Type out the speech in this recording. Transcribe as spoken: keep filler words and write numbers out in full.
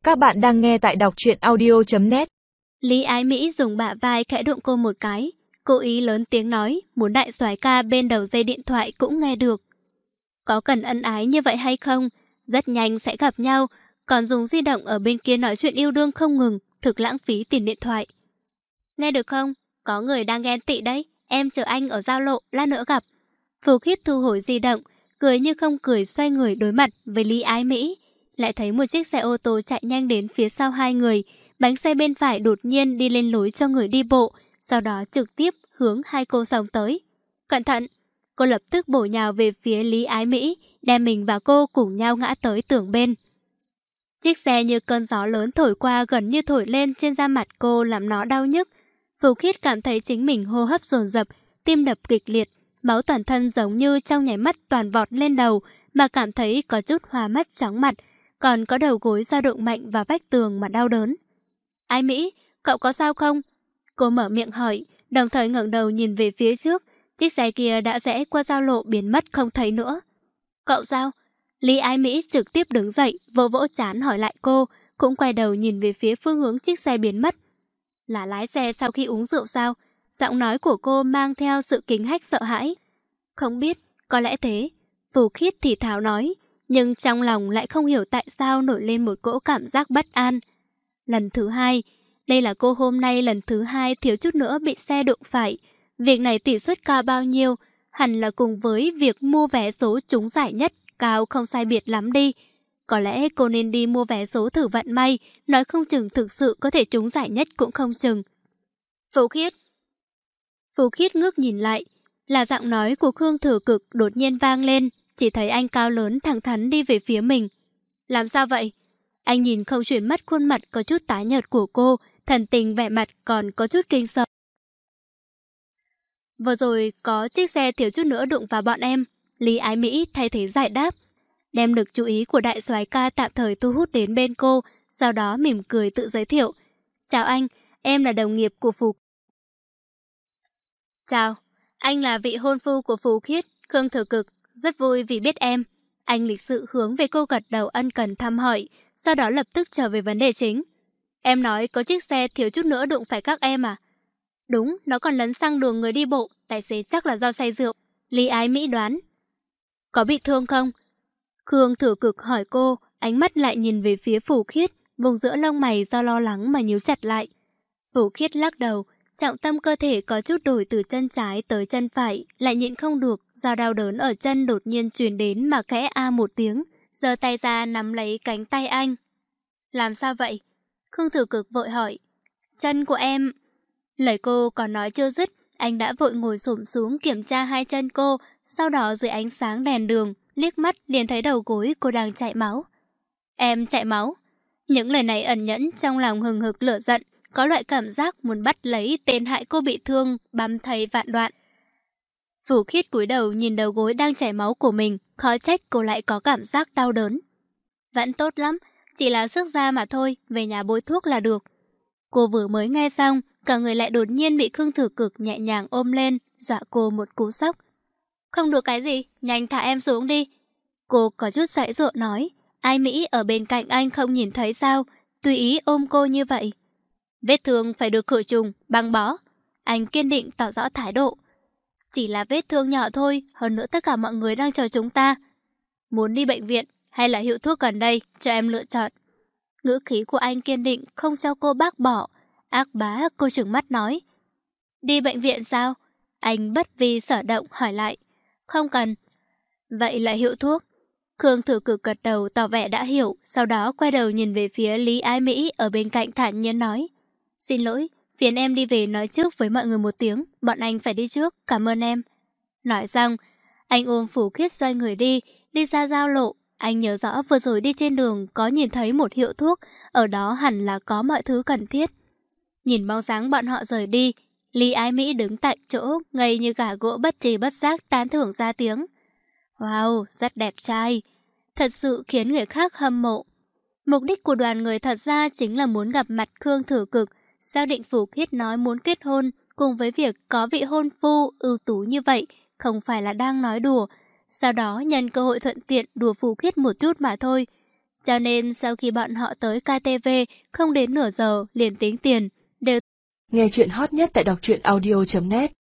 Các bạn đang nghe tại đọc truyện audio chấm net. Lý Ái Mỹ dùng bả vai khẽ đụng cô một cái, cố ý lớn tiếng nói, muốn đại soái ca bên đầu dây điện thoại cũng nghe được. Có cần ân ái như vậy hay không? Rất nhanh sẽ gặp nhau, còn dùng di động ở bên kia nói chuyện yêu đương không ngừng, thực lãng phí tiền điện thoại. Nghe được không? Có người đang ghen tị đấy, em chờ anh ở giao lộ, lát nữa gặp. Phù Khiết thu hồi di động, cười như không cười xoay người đối mặt với Lý Ái Mỹ. Lại thấy một chiếc xe ô tô chạy nhanh đến phía sau hai người, bánh xe bên phải đột nhiên đi lên lối cho người đi bộ, sau đó trực tiếp hướng hai cô sòng tới. Cẩn thận! Cô lập tức bổ nhào về phía Lý Ái Mỹ, đem mình và cô cùng nhau ngã tới tường bên. Chiếc xe như cơn gió lớn thổi qua gần như thổi lên trên da mặt cô làm nó đau nhức. Phù Khiết cảm thấy chính mình hô hấp dồn dập, tim đập kịch liệt, máu toàn thân giống như trong nháy mắt toàn vọt lên đầu mà cảm thấy có chút hoa mắt chóng mặt, còn có đầu gối dao động mạnh vào vách tường mà đau đớn. Ái Mỹ, cậu có sao không? Cô mở miệng hỏi, đồng thời ngẩng đầu nhìn về phía trước. Chiếc xe kia đã rẽ qua giao lộ biến mất không thấy nữa. Cậu sao? Lý Ái Mỹ trực tiếp đứng dậy, vỗ vỗ trán hỏi lại cô, cũng quay đầu nhìn về phía phương hướng chiếc xe biến mất. Là lái xe sau khi uống rượu sao? Giọng nói của cô mang theo sự kính hách sợ hãi. Không biết, có lẽ thế. Phù Khiết thì thào nói, nhưng trong lòng lại không hiểu tại sao nổi lên một cỗ cảm giác bất an. Lần thứ hai, đây là cô hôm nay lần thứ hai thiếu chút nữa bị xe đụng phải. Việc này tỷ suất cao bao nhiêu, hẳn là cùng với việc mua vé số trúng giải nhất cao không sai biệt lắm đi. Có lẽ cô nên đi mua vé số thử vận may, nói không chừng thực sự có thể trúng giải nhất cũng không chừng. Phù Khiết. Phù Khiết ngước nhìn lại, là giọng nói của Khương Thừa Cực đột nhiên vang lên, chỉ thấy anh cao lớn thẳng thắn đi về phía mình. Làm sao vậy? Anh nhìn không chuyển mắt khuôn mặt có chút tái nhợt của cô, thần tình vẻ mặt còn có chút kinh sợ. Vừa rồi có chiếc xe thiếu chút nữa đụng vào bọn em. Lý Ái Mỹ thay thế giải đáp, đem lực chú ý của đại soái ca tạm thời thu hút đến bên cô, sau đó mỉm cười tự giới thiệu. Chào anh, em là đồng nghiệp của Phù. Chào, anh là vị hôn phu của Phù Khiết, Khương Thừa Cực, rất vui vì biết em. Anh lịch sự hướng về cô gật đầu ân cần thăm hỏi, sau đó lập tức trở về vấn đề chính. Em nói có chiếc xe thiếu chút nữa đụng phải các em à? Đúng, nó còn lấn sang đường người đi bộ, tài xế chắc là do say rượu. Lý Ái Mỹ đoán. Có bị thương không? Khương Thừa Cực hỏi cô, ánh mắt lại nhìn về phía Phù Khiết, vùng giữa lông mày do lo lắng mà nhíu chặt lại. Phù Khiết lắc đầu, trọng tâm cơ thể có chút đổi từ chân trái tới chân phải, lại nhịn không được, do đau đớn ở chân đột nhiên truyền đến mà khẽ a một tiếng, giơ tay ra nắm lấy cánh tay anh. Làm sao vậy? Khương Thừa Cực vội hỏi. Chân của em... Lời cô còn nói chưa dứt, anh đã vội ngồi xổm xuống kiểm tra hai chân cô, sau đó dưới ánh sáng đèn đường, liếc mắt liền thấy đầu gối cô đang chảy máu. Em chạy máu? Những lời này ẩn nhẫn trong lòng hừng hực lửa giận, có loại cảm giác muốn bắt lấy tên hại cô bị thương, băm thây vạn đoạn. Phù Khiết cúi đầu nhìn đầu gối đang chảy máu của mình, khó trách cô lại có cảm giác đau đớn. Vẫn tốt lắm, chỉ là xước da mà thôi, về nhà bôi thuốc là được. Cô vừa mới nghe xong, cả người lại đột nhiên bị Khương Thừa Cực nhẹ nhàng ôm lên, dọa cô một cú sốc. Không được cái gì, nhanh thả em xuống đi. Cô có chút giãy giụa nói, Ái Mỹ ở bên cạnh anh không nhìn thấy sao, tùy ý ôm cô như vậy. Vết thương phải được khử trùng, băng bó. Anh kiên định tỏ rõ thái độ. Chỉ là vết thương nhỏ thôi, hơn nữa tất cả mọi người đang chờ chúng ta. Muốn đi bệnh viện hay là hiệu thuốc gần đây, cho em lựa chọn. Ngữ khí của anh kiên định không cho cô bác bỏ. Ác bá cô trừng mắt nói. Đi bệnh viện sao? Anh bất vi sở động hỏi lại. Không cần. Vậy là hiệu thuốc. Khương Thừa Cực gật đầu tỏ vẻ đã hiểu, sau đó quay đầu nhìn về phía Lý Ái Mỹ ở bên cạnh thản nhiên nói. Xin lỗi, phiền em đi về nói trước với mọi người một tiếng, bọn anh phải đi trước, cảm ơn em. Nói xong, anh ôm Phù Khiết xoay người đi, đi ra giao lộ. Anh nhớ rõ vừa rồi đi trên đường có nhìn thấy một hiệu thuốc, ở đó hẳn là có mọi thứ cần thiết. Nhìn bóng dáng bọn họ rời đi, Lý Ái Mỹ đứng tại chỗ, ngây như gà gỗ bất trì bất giác tán thưởng ra tiếng. Wow, rất đẹp trai. Thật sự khiến người khác hâm mộ. Mục đích của đoàn người thật ra chính là muốn gặp mặt Khương Thừa Cực, xác định Phù Khiết nói muốn kết hôn, cùng với việc có vị hôn phu ưu tú như vậy, không phải là đang nói đùa. Sau đó nhân cơ hội thuận tiện đùa Phù Khiết một chút mà thôi. Cho nên sau khi bọn họ tới ca tê vê, không đến nửa giờ liền tính tiền, đều Nghe chuyện hot nhất tại đọc truyện audio chấm net.